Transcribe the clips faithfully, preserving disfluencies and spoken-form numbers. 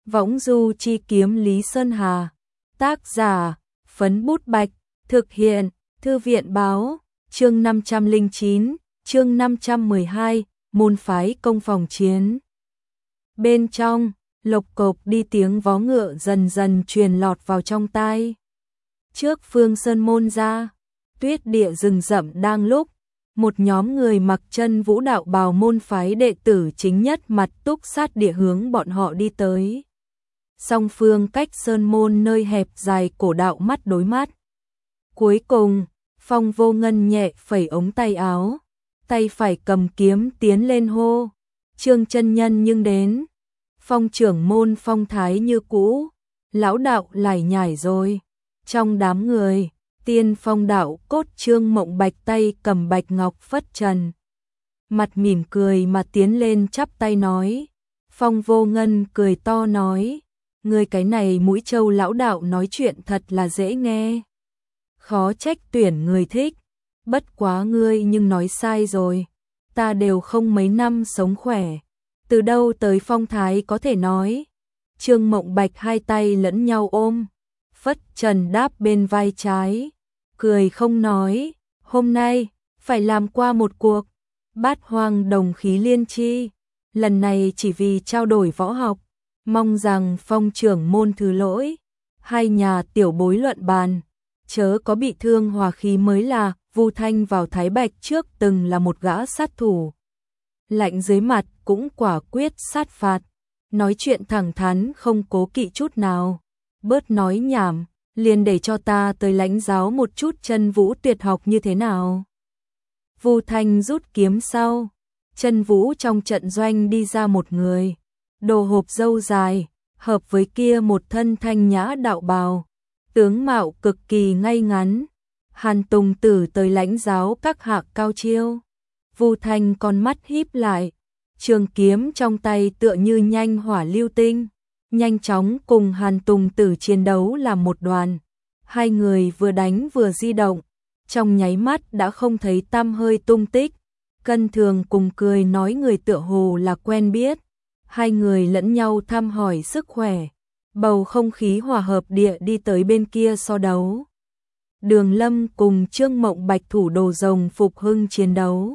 Võng du chi kiếm Lý Sơn Hà. Tác giả, Phấn Bút Bạch. Thực hiện, Thư viện Báo. Chương năm trăm lẻ chín, chương năm trăm mười hai, môn phái công phòng chiến. Bên trong, lộc cộc đi tiếng vó ngựa dần dần truyền lọt vào trong tai. Trước phương sơn môn ra, tuyết địa rừng rậm đang lúc, một nhóm người mặc chân vũ đạo bào môn phái đệ tử chính nhất mặt túc sát địa hướng bọn họ đi tới. Song phương cách sơn môn nơi hẹp dài cổ đạo mắt đối mắt. Cuối cùng, Phong Vô Ngân nhẹ phẩy ống tay áo, tay phải cầm kiếm tiến lên hô, Trương chân nhân nhưng đến. Phong trưởng môn phong thái như cũ, lão đạo lải nhải rồi. Trong đám người, tiên phong đạo cốt Trương Mộng Bạch tay cầm bạch ngọc phất trần. Mặt mỉm cười mà tiến lên chắp tay nói. Phong Vô Ngân cười to nói, người cái này mũi trâu lão đạo nói chuyện thật là dễ nghe. Khó trách tuyển người thích, bất quá ngươi nhưng nói sai rồi, ta đều không mấy năm sống khỏe, từ đâu tới phong thái có thể nói. Trương Mộng Bạch hai tay lẫn nhau ôm, phất trần đáp bên vai trái, cười không nói, hôm nay phải làm qua một cuộc bát hoang đồng khí liên chi, lần này chỉ vì trao đổi võ học, mong rằng Phong trưởng môn thứ lỗi, hai nhà tiểu bối luận bàn, chớ có bị thương hòa khí mới là. Vu Thanh vào Thái Bạch trước từng là một gã sát thủ, lạnh dưới mặt cũng quả quyết sát phạt, nói chuyện thẳng thắn không cố kỵ chút nào. Bớt nói nhảm, liền để cho ta tới lãnh giáo một chút chân vũ tuyệt học như thế nào. Vu Thanh rút kiếm sau, chân vũ trong trận doanh đi ra một người, đồ hộp râu dài, hợp với kia một thân thanh nhã đạo bào, tướng mạo cực kỳ ngay ngắn. Hàn Tùng Tử tới lãnh giáo các hạ cao chiêu. Vu Thanh con mắt híp lại, trường kiếm trong tay tựa như nhanh hỏa lưu tinh, nhanh chóng cùng Hàn Tùng Tử chiến đấu làm một đoàn. Hai người vừa đánh vừa di động, trong nháy mắt đã không thấy tăm hơi tung tích. Cân Thường cùng cười nói người tựa hồ là quen biết, hai người lẫn nhau thăm hỏi sức khỏe, bầu không khí hòa hợp địa đi tới bên kia so đấu. Đường Lâm cùng Trương Mộng Bạch thủ đồ rồng Phục Hưng chiến đấu,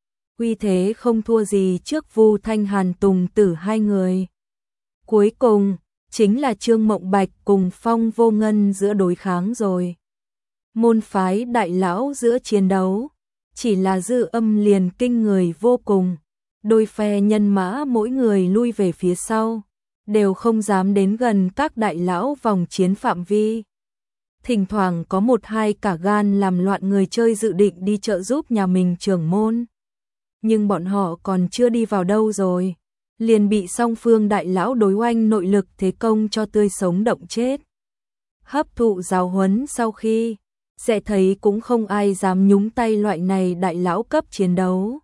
uy thế không thua gì trước Vu Thanh Hàn Tùng Tử hai người. Cuối cùng, chính là Trương Mộng Bạch cùng Phong Vô Ngân giữa đối kháng rồi. Môn phái đại lão giữa chiến đấu, chỉ là dư âm liền kinh người vô cùng. Đôi phe nhân mã mỗi người lui về phía sau, đều không dám đến gần các đại lão vòng chiến phạm vi. Thỉnh thoảng có một hai cả gan làm loạn người chơi dự định đi trợ giúp nhà mình trưởng môn. Nhưng bọn họ còn chưa đi vào đâu rồi, liền bị song phương đại lão đối oanh nội lực thế công cho tươi sống động chết. Hấp thụ giáo huấn sau khi, sẽ thấy cũng không ai dám nhúng tay loại này đại lão cấp chiến đấu.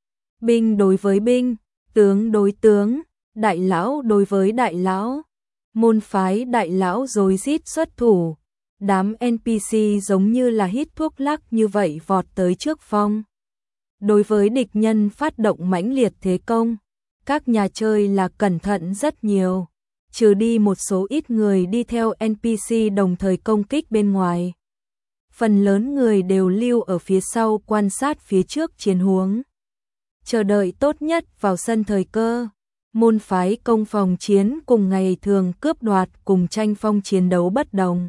Binh đối với binh, tướng đối tướng, đại lão đối với đại lão, môn phái đại lão rối rít xuất thủ. Đám en pê xê giống như là hít thuốc lắc như vậy vọt tới trước Phong. Đối với địch nhân phát động mãnh liệt thế công, các nhà chơi là cẩn thận rất nhiều, trừ đi một số ít người đi theo en pê xê đồng thời công kích bên ngoài. Phần lớn người đều lưu ở phía sau quan sát phía trước chiến huống, chờ đợi tốt nhất vào sân thời cơ. Môn phái công phòng chiến cùng ngày thường cướp đoạt cùng tranh phong chiến đấu bất đồng.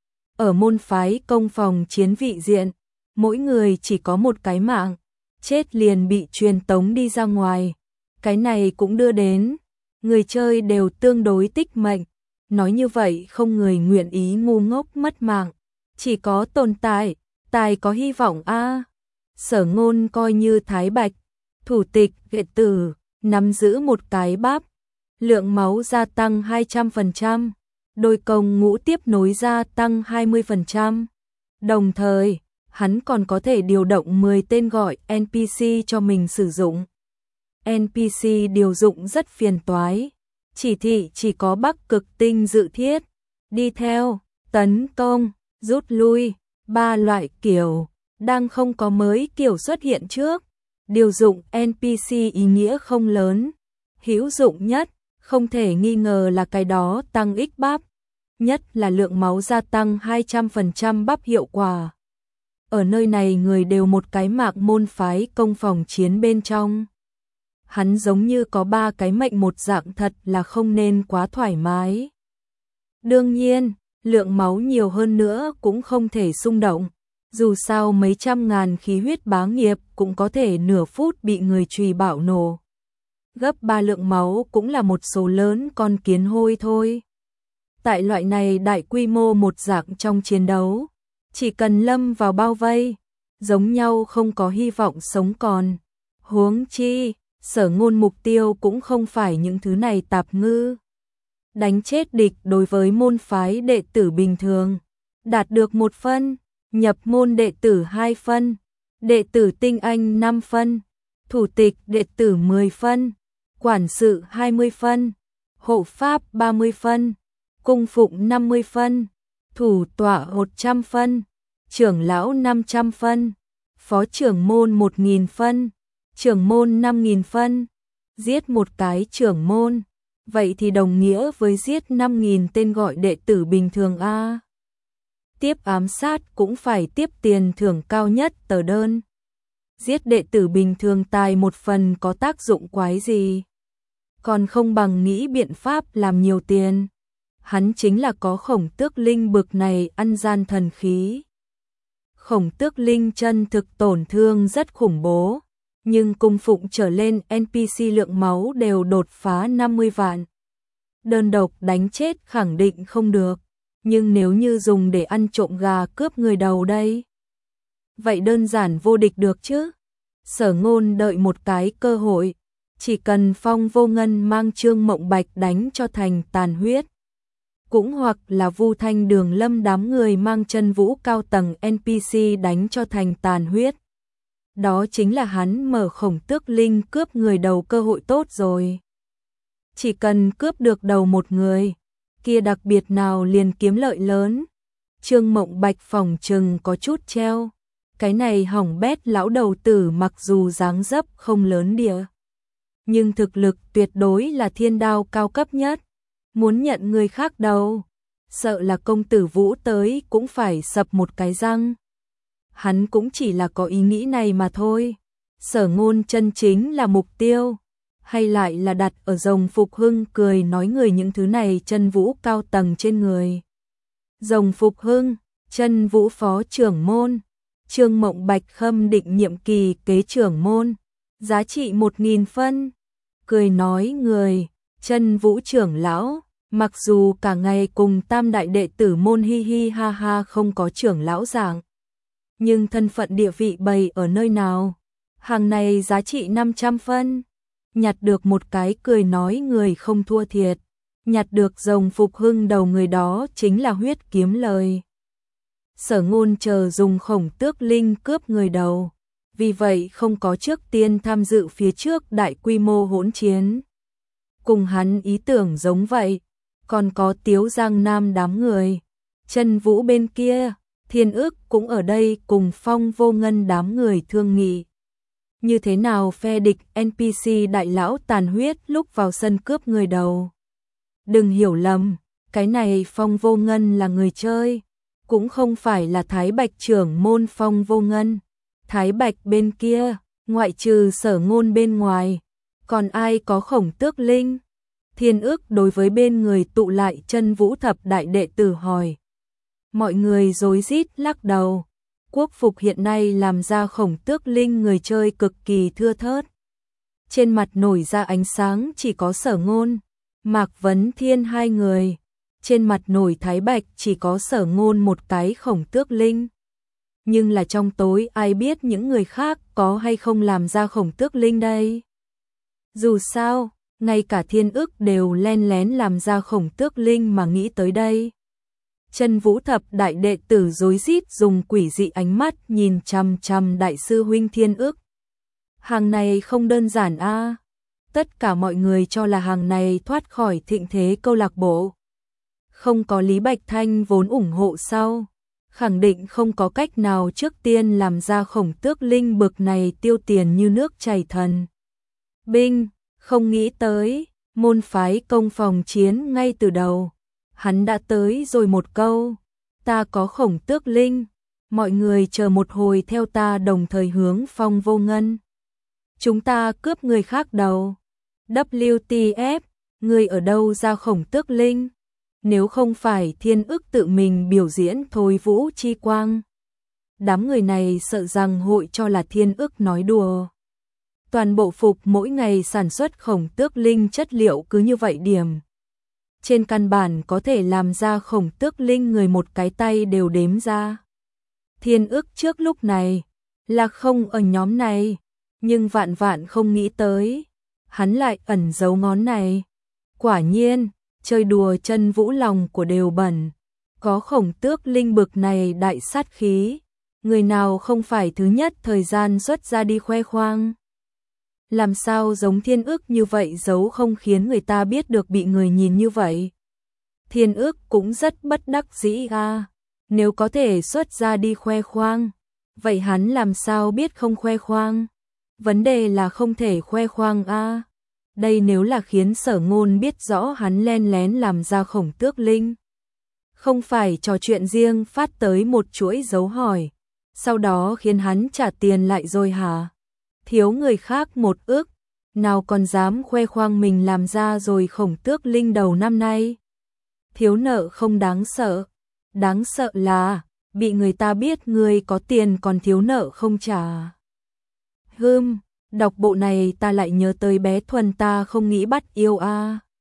Ở môn phái công phòng chiến vị diện, mỗi người chỉ có một cái mạng, chết liền bị truyền tống đi ra ngoài. Cái này cũng đưa đến, người chơi đều tương đối tích mệnh. Nói như vậy không người nguyện ý ngu ngốc mất mạng, chỉ có tồn tại, tài có hy vọng a. Sở Ngôn coi như Thái Bạch, thủ tịch đệ tử, nắm giữ một cái bắp, lượng máu gia tăng hai trăm phần trăm. Đôi công ngũ tiếp nối gia tăng hai mươi phần trăm. Đồng thời, hắn còn có thể điều động mười tên gọi en pê xê cho mình sử dụng. en pê xê điều dụng rất phiền toái, chỉ thị chỉ có Bắc Cực Tinh dự thiết, đi theo, tấn công, rút lui, ba loại kiểu, đang không có mới kiểu xuất hiện trước. Điều dụng en pê xê ý nghĩa không lớn, hữu dụng nhất, Không thể nghi ngờ là cái đó tăng ích bắp, nhất là lượng máu gia tăng hai trăm phần trăm bắp hiệu quả. Ở nơi này người đều một cái mạc môn phái công phòng chiến bên trong. Hắn giống như có ba cái mệnh một dạng, thật là không nên quá thoải mái. Đương nhiên, lượng máu nhiều hơn nữa cũng không thể xung động. Dù sao mấy trăm ngàn khí huyết bá nghiệp cũng có thể nửa phút bị người trùy bạo nổ. Gấp ba lượng máu cũng là một số lớn con kiến hôi thôi. Tại loại này đại quy mô một dạng trong chiến đấu, chỉ cần lâm vào bao vây, giống nhau không có hy vọng sống còn. Huống chi, Sở Ngôn mục tiêu cũng không phải những thứ này tạp ngư. Đánh chết địch đối với môn phái đệ tử bình thường, đạt được một phân, nhập môn đệ tử hai phân, đệ tử tinh anh năm phân, thủ tịch đệ tử mười phân, quản sự hai mươi phân, hộ pháp ba mươi phân, cung phụng năm mươi phân, thủ tọa một trăm phân, trưởng lão năm trăm phân, phó trưởng môn một nghìn phân, trưởng môn năm nghìn phân. Giết một cái trưởng môn, vậy thì đồng nghĩa với giết năm nghìn tên gọi đệ tử bình thường a. Tiếp ám sát cũng phải tiếp tiền thưởng cao nhất tờ đơn. Giết đệ tử bình thường tài một phần có tác dụng quái gì? Còn không bằng nghĩ biện pháp làm nhiều tiền. Hắn chính là có Khổng Tước Linh bực này ăn gian thần khí. Khổng Tước Linh chân thực tổn thương rất khủng bố, nhưng cung phụng trở lên en pê xê lượng máu đều đột phá năm mươi vạn. Đơn độc đánh chết khẳng định không được, nhưng nếu như dùng để ăn trộm gà cướp người đầu đây, vậy đơn giản vô địch được chứ. Sở Ngôn đợi một cái cơ hội, chỉ cần Phong Vô Ngân mang Trương Mộng Bạch đánh cho thành tàn huyết, cũng hoặc là Vu Thanh Đường Lâm đám người mang Chân Vũ cao tầng en pê xê đánh cho thành tàn huyết. Đó chính là hắn mở Khổng Tước Linh cướp người đầu cơ hội tốt rồi. Chỉ cần cướp được đầu một người, kia đặc biệt nào liền kiếm lợi lớn. Trương Mộng Bạch phỏng chừng có chút treo. Cái này hỏng bét lão đầu tử mặc dù dáng dấp không lớn địa, nhưng thực lực tuyệt đối là thiên đao cao cấp nhất. Muốn nhận người khác đầu, sợ là công tử Vũ tới cũng phải sập một cái răng. Hắn cũng chỉ là có ý nghĩ này mà thôi. Sở Ngôn chân chính là mục tiêu, hay lại là đặt ở Rồng Phục Hưng cười nói người những thứ này Chân Vũ cao tầng trên người. Rồng Phục Hưng, Chân Vũ phó trưởng môn, Trương Mộng Bạch khâm định nhiệm kỳ kế trưởng môn, giá trị một nghìn phân. Cười nói người, Chân Vũ trưởng lão, mặc dù cả ngày cùng tam đại đệ tử môn hi hi ha ha không có trưởng lão dạng, nhưng thân phận địa vị bày ở nơi nào, hàng này giá trị năm trăm phân. Nhặt được một cái cười nói người không thua thiệt, nhặt được Rồng Phục Hưng đầu người đó chính là huyết kiếm lời. Sở Ngôn chờ dùng Khổng Tước Linh cướp người đầu, vì vậy không có trước tiên tham dự phía trước đại quy mô hỗn chiến. Cùng hắn ý tưởng giống vậy, còn có Tiếu Giang Nam đám người, Chân Vũ bên kia, Thiên Ức cũng ở đây cùng Phong Vô Ngân đám người thương nghị. Như thế nào phe địch en pê xê đại lão tàn huyết lúc vào sân cướp người đầu. Đừng hiểu lầm, cái này Phong Vô Ngân là người chơi, cũng không phải là Thái Bạch trưởng môn Phong Vô Ngân. Thái Bạch bên kia, ngoại trừ Sở Ngôn bên ngoài, còn ai có Khổng Tước Linh? Thiên Ức đối với bên người tụ lại Chân Vũ thập đại đệ tử hỏi. Mọi người rối rít lắc đầu. Quốc phục hiện nay làm ra Khổng Tước Linh người chơi cực kỳ thưa thớt. Trên mặt nổi ra ánh sáng chỉ có Sở Ngôn, Mạc Vấn Thiên hai người. Trên mặt nổi Thái Bạch chỉ có Sở Ngôn một cái Khổng Tước Linh. Nhưng là trong tối ai biết những người khác có hay không làm ra Khổng Tước Linh đây. Dù sao, ngay cả Thiên Ức đều len lén làm ra Khổng Tước Linh mà nghĩ tới đây. Chân Vũ thập đại đệ tử rối rít dùng quỷ dị ánh mắt nhìn chằm chằm đại sư huynh Thiên Ức. Hàng này không đơn giản a. À. Tất cả mọi người cho là hàng này thoát khỏi thịnh thế câu lạc bộ. Không có Lý Bạch Thanh vốn ủng hộ sau, khẳng định không có cách nào trước tiên làm ra Khổng Tước Linh bực này tiêu tiền như nước chảy thần. Binh, không nghĩ tới, Môn phái công phòng chiến ngay từ đầu. Hắn đã tới rồi một câu, ta có Khổng Tước Linh, mọi người chờ một hồi theo ta đồng thời hướng Phong Vô Ngân. Chúng ta cướp người khác đầu. vê kép tê ép, người ở đâu ra Khổng Tước Linh? Nếu không phải Thiên Ức tự mình biểu diễn thôi vũ chi quang. Đám người này sợ rằng hội cho là Thiên Ức nói đùa. Toàn bộ phục mỗi ngày sản xuất Khổng Tước Linh chất liệu cứ như vậy điểm. Trên căn bản có thể làm ra Khổng Tước Linh người một cái tay đều đếm ra. Thiên Ức trước lúc này là không ở nhóm này, nhưng vạn vạn không nghĩ tới, hắn lại ẩn giấu ngón này. Quả nhiên, chơi đùa chân vũ lòng của đều bẩn, có Khổng Tước Linh bực này đại sát khí, người nào không phải thứ nhất thời gian xuất ra đi khoe khoang. Làm sao giống Thiên Ức như vậy giấu không khiến người ta biết được bị người nhìn như vậy. Thiên Ức cũng rất bất đắc dĩ à, nếu có thể xuất ra đi khoe khoang, vậy hắn làm sao biết không khoe khoang? Vấn đề là không thể khoe khoang à. Đây nếu là khiến Sở Ngôn biết rõ hắn len lén làm ra Khổng Tước Linh. Không phải trò chuyện riêng phát tới một chuỗi dấu hỏi, sau đó khiến hắn trả tiền lại rồi hả? Thiếu người khác một ức, nào còn dám khoe khoang mình làm ra rồi Khổng Tước Linh đầu năm nay. Thiếu nợ không đáng sợ, đáng sợ là bị người ta biết người có tiền còn thiếu nợ không trả. Hừm, đọc bộ này ta lại nhớ tới bé Thuần ta không nghĩ bắt yêu a. À.